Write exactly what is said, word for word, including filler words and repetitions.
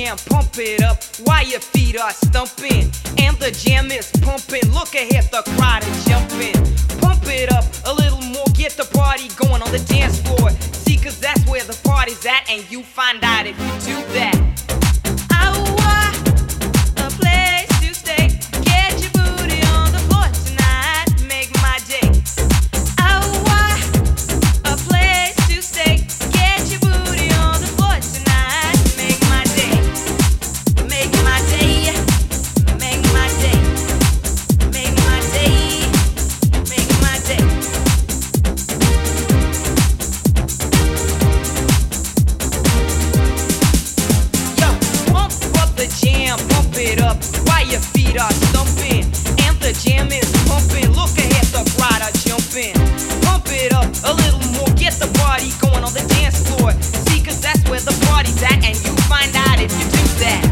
jam, pump it up while your feet are stumping. And the jam is pumping, look ahead, the crowd is jumping. Pump it up a little more, get the party going on the dance floor. See, cause that's where the party's at, and you find out if you do that. Pump it up while your feet are stumping. And the jam is pumping, look ahead, the crowd are jumping. Pump it up a little more, get the party going on the dance floor. See, cause that's where the party's at, and you find out if you do that.